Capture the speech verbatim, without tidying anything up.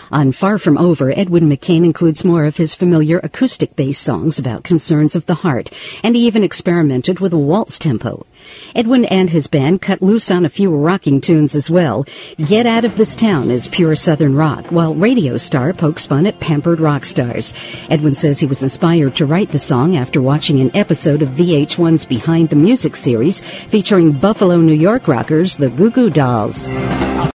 On Far From Over, Edwin McCain includes more of his familiar acoustic-based songs about concerns of the heart, and he even experimented with a waltz tempo. Edwin and his band cut loose on a few rocking tunes as well. Get Out of This Town is pure Southern rock, while Radio Star pokes fun at pampered rock stars. Edwin says he was inspired to write the song after watching an episode of V H one's Behind the Music series featuring Buffalo, New York rockers, the Goo Goo Dolls.